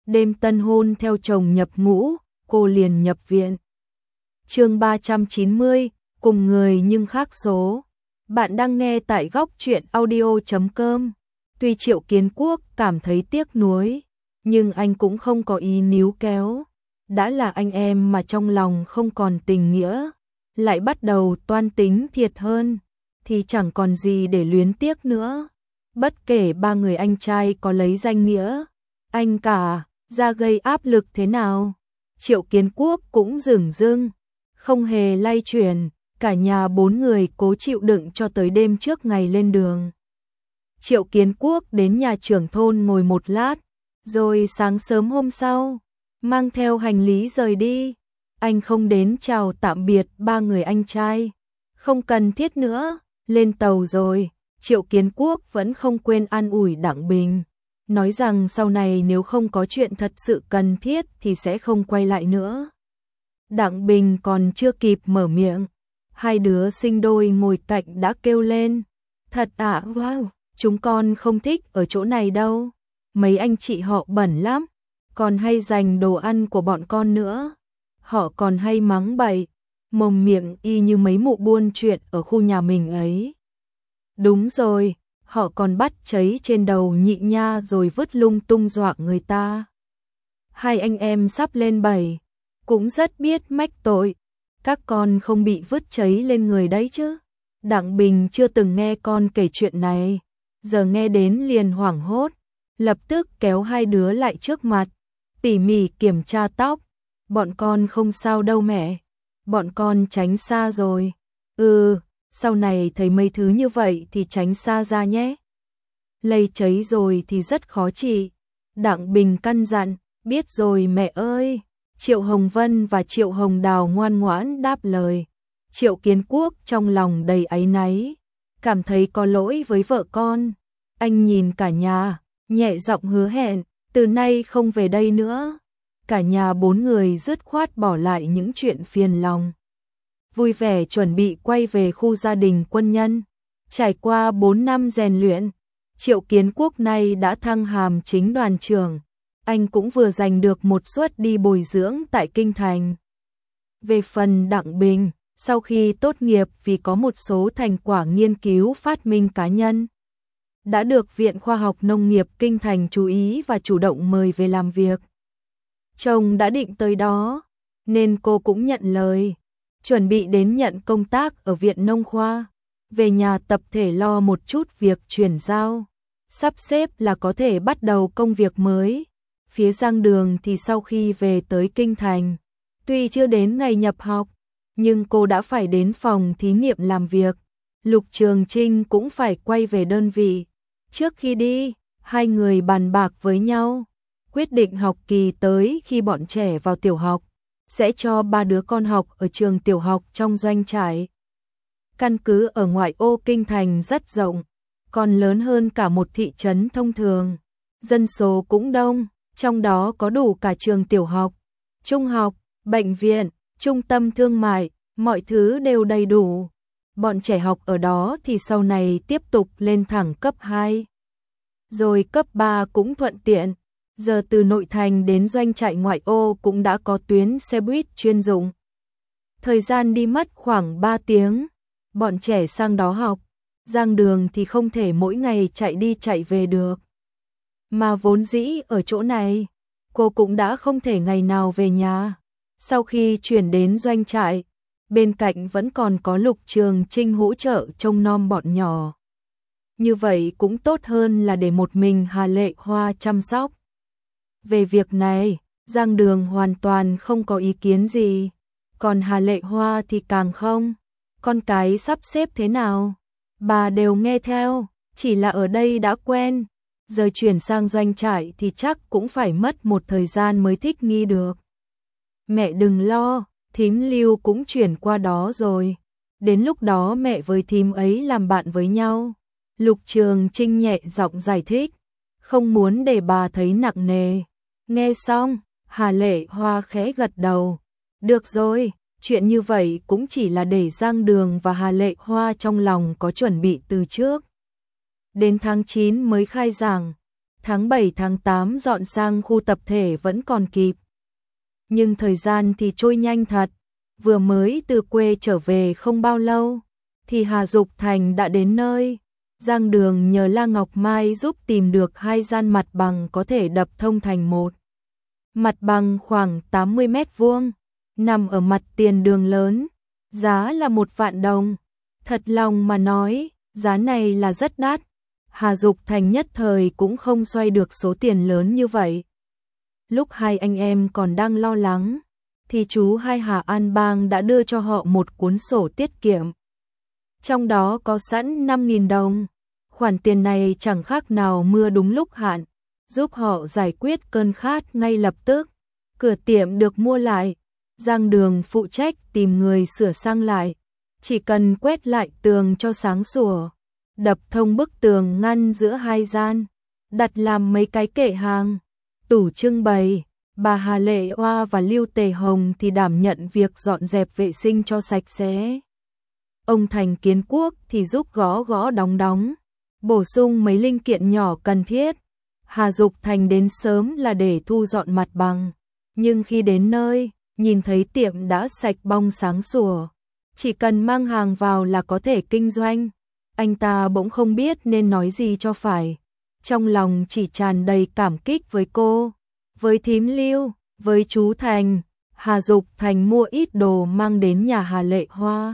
đêm tân hôn theo chồng nhập ngũ, cô liền nhập viện. Chương 390, cùng người nhưng khác số. Bạn đang nghe tại góc truyện audio.com. Tuy Triệu Kiến Quốc cảm thấy tiếc nuối, nhưng anh cũng không có ý níu kéo. Đã là anh em mà trong lòng không còn tình nghĩa, lại bắt đầu toan tính thiệt hơn, thì chẳng còn gì để luyến tiếc nữa. Bất kể ba người anh trai có lấy danh nghĩa, anh cả, ra gây áp lực thế nào, Triệu Kiến Quốc cũng dửng dưng, không hề lay chuyển, cả nhà 4 người cố chịu đựng cho tới đêm trước ngày lên đường. Triệu Kiến Quốc đến nhà trưởng thôn ngồi một lát, rồi sáng sớm hôm sau, mang theo hành lý rời đi. Anh không đến chào tạm biệt ba người anh trai, không cần thiết nữa, lên tàu rồi. Triệu Kiến Quốc vẫn không quên an ủi Đặng Bình, nói rằng sau này nếu không có chuyện thật sự cần thiết thì sẽ không quay lại nữa. Đặng Bình còn chưa kịp mở miệng, hai đứa sinh đôi ngồi cạnh đã kêu lên, thật ạ, wow, chúng con không thích ở chỗ này đâu, mấy anh chị họ bẩn lắm, còn hay giành đồ ăn của bọn con nữa, họ còn hay mắng bậy, mồm miệng y như mấy mụ buôn chuyện ở khu nhà mình ấy. Đúng rồi, họ còn bắt cháy trên đầu nhị nha rồi vứt lung tung dọa người ta. Hai anh em sắp lên 7, cũng rất biết mách tội, các con không bị vứt cháy lên người đấy chứ. Đặng Bình chưa từng nghe con kể chuyện này, giờ nghe đến liền hoảng hốt, lập tức kéo hai đứa lại trước mặt, tỉ mỉ kiểm tra tóc. Bọn con không sao đâu mẹ, bọn con tránh xa rồi. Sau này thấy mấy thứ như vậy thì tránh xa ra nhé. Lây cháy rồi thì rất khó trị. Đặng Bình căn dặn, biết rồi mẹ ơi. Triệu Hồng Vân và Triệu Hồng Đào ngoan ngoãn đáp lời. Triệu Kiến Quốc trong lòng đầy áy náy, cảm thấy có lỗi với vợ con. Anh nhìn cả nhà, nhẹ giọng hứa hẹn, từ nay không về đây nữa. Cả nhà 4 người dứt khoát bỏ lại những chuyện phiền lòng, vui vẻ chuẩn bị quay về khu gia đình quân nhân. Trải qua 4 năm rèn luyện, Triệu Kiến Quốc nay đã thăng hàm chính đoàn trưởng, anh cũng vừa giành được một suất đi bồi dưỡng tại Kinh Thành. Về phần Đặng Bình, sau khi tốt nghiệp vì có một số thành quả nghiên cứu phát minh cá nhân, đã được Viện Khoa học Nông nghiệp Kinh Thành chú ý và chủ động mời về làm việc. Chồng đã định tới đó, nên cô cũng nhận lời, chuẩn bị đến nhận công tác ở Viện Nông khoa, về nhà tập thể lo một chút việc chuyển giao, sắp xếp là có thể bắt đầu công việc mới. Phía Giang Đường thì sau khi về tới Kinh Thành, tuy chưa đến ngày nhập học, nhưng cô đã phải đến phòng thí nghiệm làm việc. Lục Trường Trinh cũng phải quay về đơn vị. Trước khi đi, hai người bàn bạc với nhau, quyết định học kỳ tới khi bọn trẻ vào tiểu học, sẽ cho 3 đứa con học ở trường tiểu học trong doanh trại. Căn cứ ở ngoại ô Kinh Thành rất rộng, còn lớn hơn cả một thị trấn thông thường. Dân số cũng đông, trong đó có đủ cả trường tiểu học, trung học, bệnh viện, trung tâm thương mại, mọi thứ đều đầy đủ. Bọn trẻ học ở đó thì sau này tiếp tục lên thẳng cấp 2. Rồi cấp 3 cũng thuận tiện. Giờ từ nội thành đến doanh trại ngoại ô cũng đã có tuyến xe buýt chuyên dụng. Thời gian đi mất khoảng 3 tiếng. Bọn trẻ sang đó học. Giang Đường thì không thể mỗi ngày chạy đi chạy về được. Mà vốn dĩ ở chỗ này, cô cũng đã không thể ngày nào về nhà. Sau khi chuyển đến doanh trại, bên cạnh vẫn còn có Lục Trường Trinh hỗ trợ trông nom bọn nhỏ. Như vậy cũng tốt hơn là để một mình Hà Lệ Hoa chăm sóc. Về việc này, Giang Đường hoàn toàn không có ý kiến gì, còn Hà Lệ Hoa thì càng không. Con cái sắp xếp thế nào, bà đều nghe theo, chỉ là ở đây đã quen, giờ chuyển sang doanh trại thì chắc cũng phải mất một thời gian mới thích nghi được. Mẹ đừng lo, thím Lưu cũng chuyển qua đó rồi, đến lúc đó mẹ với thím ấy làm bạn với nhau. Lục Trường Trinh nhẹ giọng giải thích, không muốn để bà thấy nặng nề. Nghe xong, Hà Lệ Hoa khẽ gật đầu. Được rồi, chuyện như vậy cũng chỉ là để Giang Đường và Hà Lệ Hoa trong lòng có chuẩn bị từ trước. Đến tháng 9 mới khai giảng, tháng 7 tháng 8 dọn sang khu tập thể vẫn còn kịp. Nhưng thời gian thì trôi nhanh thật, vừa mới từ quê trở về không bao lâu, thì Hà Dục Thành đã đến nơi. Giang Đường nhờ La Ngọc Mai giúp tìm được 2 gian mặt bằng có thể đập thông thành một. Mặt bằng khoảng 80 mét vuông, nằm ở mặt tiền đường lớn, giá là 1 vạn đồng. Thật lòng mà nói, giá này là rất đắt. Hà Dục Thành nhất thời cũng không xoay được số tiền lớn như vậy. Lúc hai anh em còn đang lo lắng, thì chú hai Hà An Bang đã đưa cho họ một cuốn sổ tiết kiệm. Trong đó có sẵn 5.000 đồng. Khoản tiền này chẳng khác nào mưa đúng lúc hạn, giúp họ giải quyết cơn khát ngay lập tức. Cửa tiệm được mua lại, Giang Đường phụ trách tìm người sửa sang lại. Chỉ cần quét lại tường cho sáng sủa, đập thông bức tường ngăn giữa 2 gian, đặt làm mấy cái kệ hàng, tủ trưng bày. Bà Hà Lệ Oa và Lưu Tề Hồng thì đảm nhận việc dọn dẹp vệ sinh cho sạch sẽ. Ông Thành Kiến Quốc thì giúp gõ gõ đóng đóng, bổ sung mấy linh kiện nhỏ cần thiết. Hà Dục Thành đến sớm là để thu dọn mặt bằng, nhưng khi đến nơi, nhìn thấy tiệm đã sạch bong sáng sủa, chỉ cần mang hàng vào là có thể kinh doanh. Anh ta bỗng không biết nên nói gì cho phải, trong lòng chỉ tràn đầy cảm kích với cô, với thím Lưu, với chú Thành. Hà Dục Thành mua ít đồ mang đến nhà Hà Lệ Hoa,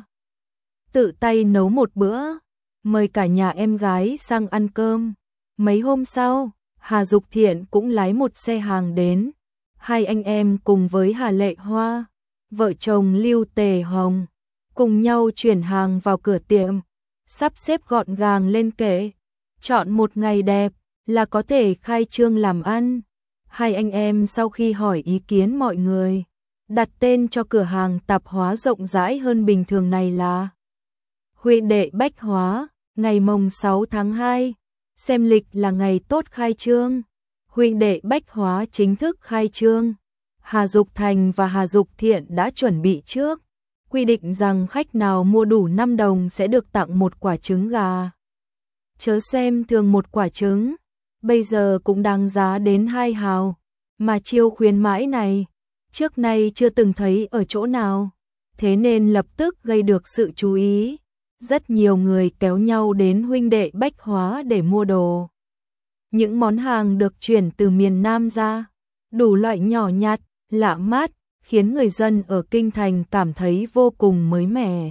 tự tay nấu một bữa, mời cả nhà em gái sang ăn cơm. Mấy hôm sau, Hà Dục Thiện cũng lái một xe hàng đến. Hai anh em cùng với Hà Lệ Hoa, vợ chồng Lưu Tề Hồng, cùng nhau chuyển hàng vào cửa tiệm, sắp xếp gọn gàng lên kệ. Chọn một ngày đẹp là có thể khai trương làm ăn. Hai anh em sau khi hỏi ý kiến mọi người, đặt tên cho cửa hàng tạp hóa rộng rãi hơn bình thường này là Huệ Đệ Bách Hóa. Ngày mồng 6 tháng 2, xem lịch là ngày tốt khai trương. Huệ Đệ Bách Hóa chính thức khai trương. Hà Dục Thành và Hà Dục Thiện đã chuẩn bị trước, quy định rằng khách nào mua đủ 5 đồng sẽ được tặng một quả trứng gà. Chớ xem thường một quả trứng, bây giờ cũng đáng giá đến 2 hào, mà chiêu khuyến mãi này, trước nay chưa từng thấy ở chỗ nào, thế nên lập tức gây được sự chú ý. Rất nhiều người kéo nhau đến Huệ Đệ Bách Hóa để mua đồ. Những món hàng được chuyển từ miền Nam ra, đủ loại nhỏ nhặt, lạ mắt, khiến người dân ở Kinh Thành cảm thấy vô cùng mới mẻ.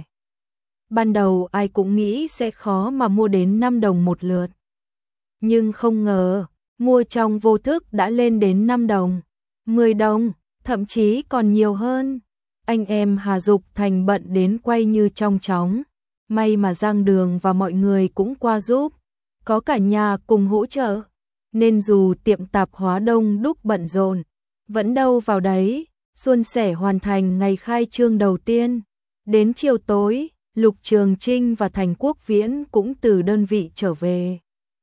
Ban đầu ai cũng nghĩ sẽ khó mà mua đến 5 đồng một lượt. Nhưng không ngờ, mua trong vô thức đã lên đến 5 đồng, 10 đồng, thậm chí còn nhiều hơn. Anh em Hà Dục Thành bận đến quay như trong chóng. May mà Giang Đường và mọi người cũng qua giúp, có cả nhà cùng hỗ trợ, nên dù tiệm tạp hóa đông đúc bận rộn, vẫn đâu vào đấy, suôn sẻ hoàn thành ngày khai trương đầu tiên. Đến chiều tối, Lục Trường Trinh và Thành Quốc Viễn cũng từ đơn vị trở về.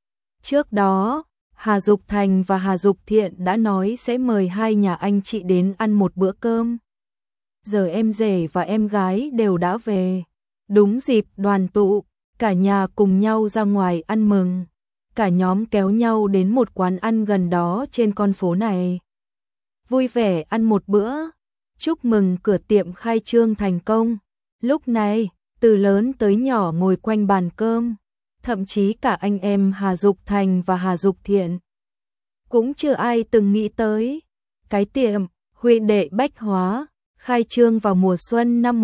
Trước đó, Hà Dục Thành và Hà Dục Thiện đã nói sẽ mời hai nhà anh chị đến ăn một bữa cơm. Giờ em rể và em gái đều đã về. Đúng dịp đoàn tụ, cả nhà cùng nhau ra ngoài ăn mừng. Cả nhóm kéo nhau đến một quán ăn gần đó trên con phố này. Vui vẻ ăn một bữa, chúc mừng cửa tiệm khai trương thành công. Lúc này, từ lớn tới nhỏ ngồi quanh bàn cơm, thậm chí cả anh em Hà Dục Thành và Hà Dục Thiện. Cũng chưa ai từng nghĩ tới, cái tiệm Huệ Đệ Bách Hóa khai trương vào mùa xuân năm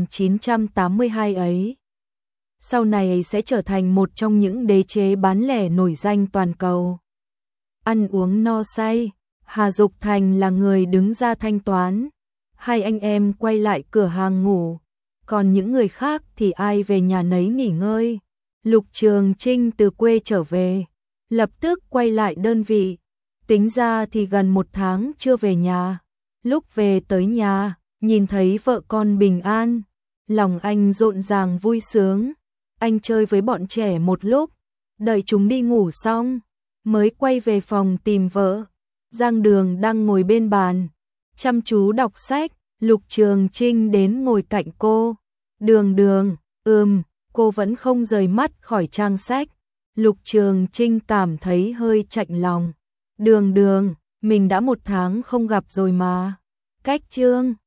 1982 ấy. Sau này sẽ trở thành một trong những đế chế bán lẻ nổi danh toàn cầu. Ăn uống no say, Hà Dục Thành là người đứng ra thanh toán. Hai anh em quay lại cửa hàng ngủ, còn những người khác thì ai về nhà nấy nghỉ ngơi. Lục Trường Trinh từ quê trở về, lập tức quay lại đơn vị. Tính ra thì gần 1 tháng chưa về nhà. Lúc về tới nhà, nhìn thấy vợ con bình an, lòng anh rộn ràng vui sướng. Anh chơi với bọn trẻ một lúc, đợi chúng đi ngủ xong, mới quay về phòng tìm vợ. Giang Đường đang ngồi bên bàn, chăm chú đọc sách. Lục Trường Trinh đến ngồi cạnh cô. Đường, cô vẫn không rời mắt khỏi trang sách. Lục Trường Trinh cảm thấy hơi chạnh lòng. Đường, mình đã 1 tháng không gặp rồi mà. Cách Trương